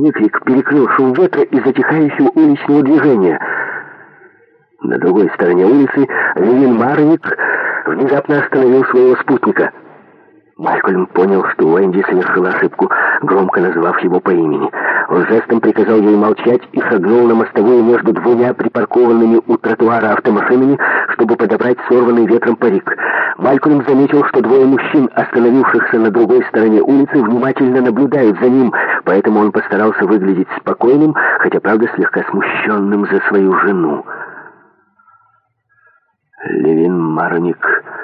выкрик перекрыл шум ветра и затихающего уличного движения. На другой стороне улицы Левин Мароник внезапно остановил своего спутника. Малькольм понял, что Уэнди совершила ошибку, громко назвав его по имени. Он жестом приказал ей молчать и шагнул на мостовую между двумя припаркованными у тротуара автомашинами, чтобы подобрать сорванный ветром парик. Малькольм заметил, что двое мужчин, остановившихся на другой стороне улицы, внимательно наблюдают за ним, поэтому он постарался выглядеть спокойным, хотя, правда, слегка смущенным за свою жену. Левин Мароник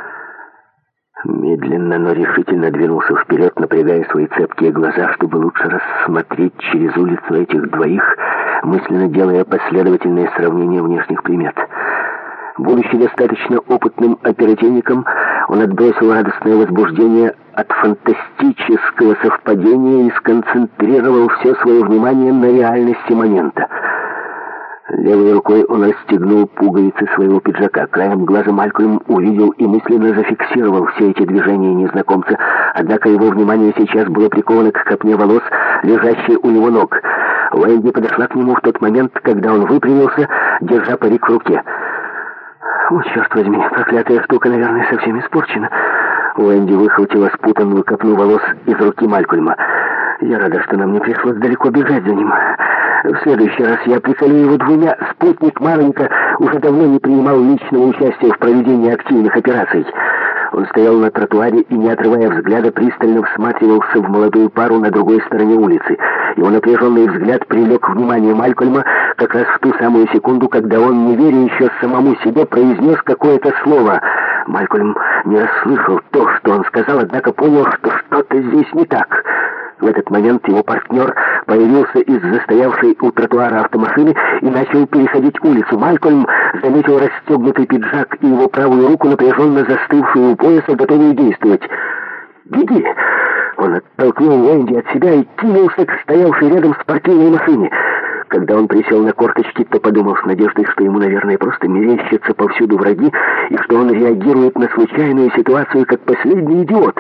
медленно, но решительно двинулся вперед, напрягая свои цепкие глаза, чтобы лучше рассмотреть через улицу этих двоих, мысленно делая последовательные сравнения внешних примет. Будучи достаточно опытным оперативником, он отбросил радостное возбуждение от фантастического совпадения и сконцентрировал все свое внимание на реальности момента. Левой рукой он расстегнул пуговицы своего пиджака. Краем глаза Малькольм увидел и мысленно зафиксировал все эти движения незнакомца, однако его внимание сейчас было приковано к копне волос, лежащей у его ног. Уэнди подошла к нему в тот момент, когда он выпрямился, держа парик в руке. «О, черт возьми, проклятая штука, наверное, совсем испорчена». Уэнди выхватила спутанную копну волос из руки Малькольма. «Я рада, что нам не пришлось далеко бежать за ним. В следующий раз я приколю его двумя. Спутник Мароника уже давно не принимал личного участия в проведении активных операций». Он стоял на тротуаре и, не отрывая взгляда, пристально всматривался в молодую пару на другой стороне улицы. Его напряженный взгляд привлек внимание Малькольма как раз в ту самую секунду, когда он, не веря еще самому себе, произнес какое-то слово. Малькольм не расслышал то, что он сказал, однако понял, что что-то здесь не так. В этот момент его партнер появился из застоявшей у тротуара автомашины и начал переходить улицу. Малькольм заметил расстегнутый пиджак и его правую руку, напряженно застывшую у пояса, готовую действовать. «Беги!» Он оттолкнул Уэнди от себя и кинулся к стоявшей рядом спортивной машине. Когда он присел на корточки, то подумал с надеждой, что ему, наверное, просто мерещатся повсюду враги, и что он реагирует на случайную ситуацию, как последний идиот.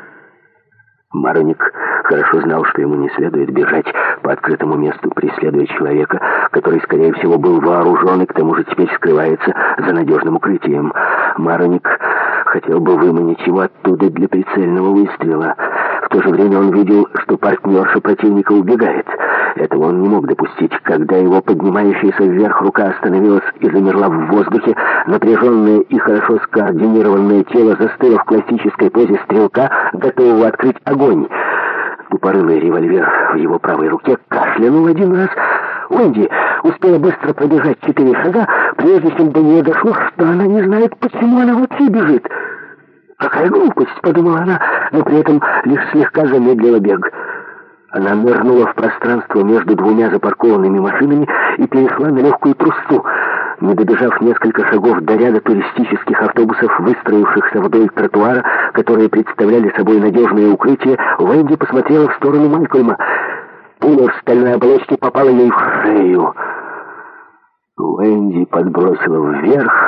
Мароник хорошо знал, что ему не следует бежать по открытому месту, преследуя человека, который, скорее всего, был вооружен и к тому же теперь скрывается за надежным укрытием. Мароник хотел бы выманить его оттуда для прицельного выстрела. В то же время он видел, что партнерша противника убегает. Этого он не мог допустить. Когда его поднимающаяся вверх рука остановилась и замерла в воздухе, напряженное и хорошо скоординированное тело застыло в классической позе стрелка, готового открыть огонь. Тупорылый револьвер в его правой руке кашлянул один раз. Уэнди успела быстро пробежать 4 шага, прежде чем до нее дошло, что она не знает, почему она вообще бежит. «Какая глупость!» — подумала она, но при этом лишь слегка замедлила бег. Она нырнула в пространство между двумя запаркованными машинами и перешла на легкую трусцу. Не добежав несколько шагов до ряда туристических автобусов, выстроившихся вдоль тротуара, которые представляли собой надежное укрытие, Уэнди посмотрела в сторону Малькольма. Пуля в стальной оболочке попала ей в шею. Уэнди подбросила вверх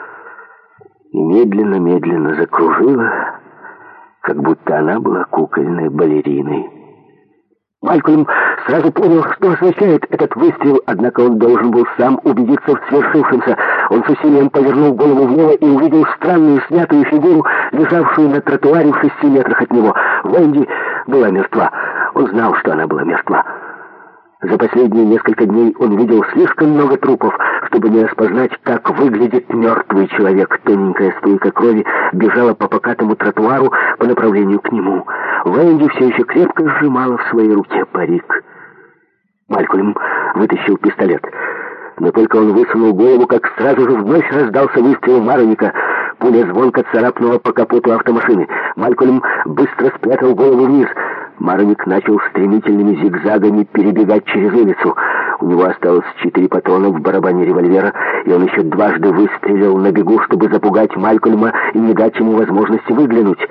и медленно-медленно закружила, как будто она была кукольной балериной. Малькольм сразу понял, что означает этот выстрел, однако он должен был сам убедиться в свершившемся. Он с усилием повернул голову влево и увидел странную снятую фигуру, лежавшую на тротуаре в 6 метрах от него. Уэнди была мертва. Он знал, что она была мертва. За последние несколько дней он видел слишком много трупов, чтобы не распознать, как выглядит мертвый человек. Тоненькая струйка крови бежала по покатому тротуару по направлению к нему. Уэнди все еще крепко сжимала в своей руке парик. Малькольм вытащил пистолет. Но только он высунул голову, как сразу же вновь раздался выстрел Мароника. Пуля звонко царапнула по капоту автомашины. Малькольм быстро спрятал голову вниз. Мароник начал стремительными зигзагами перебегать через улицу. У него осталось 4 патрона в барабане револьвера, и он еще дважды выстрелил на бегу, чтобы запугать Малькольма и не дать ему возможности выглянуть.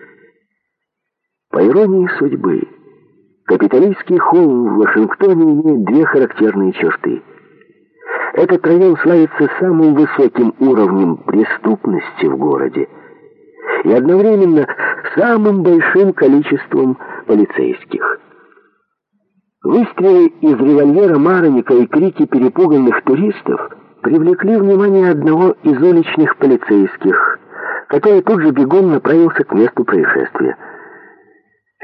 По иронии судьбы, Капитолийский холм в Вашингтоне имеет 2 характерные черты. Этот район славится самым высоким уровнем преступности в городе и одновременно самым большим количеством полицейских. Выстрелы из револьвера Мароника и крики перепуганных туристов привлекли внимание одного из уличных полицейских, который тут же бегом направился к месту происшествия.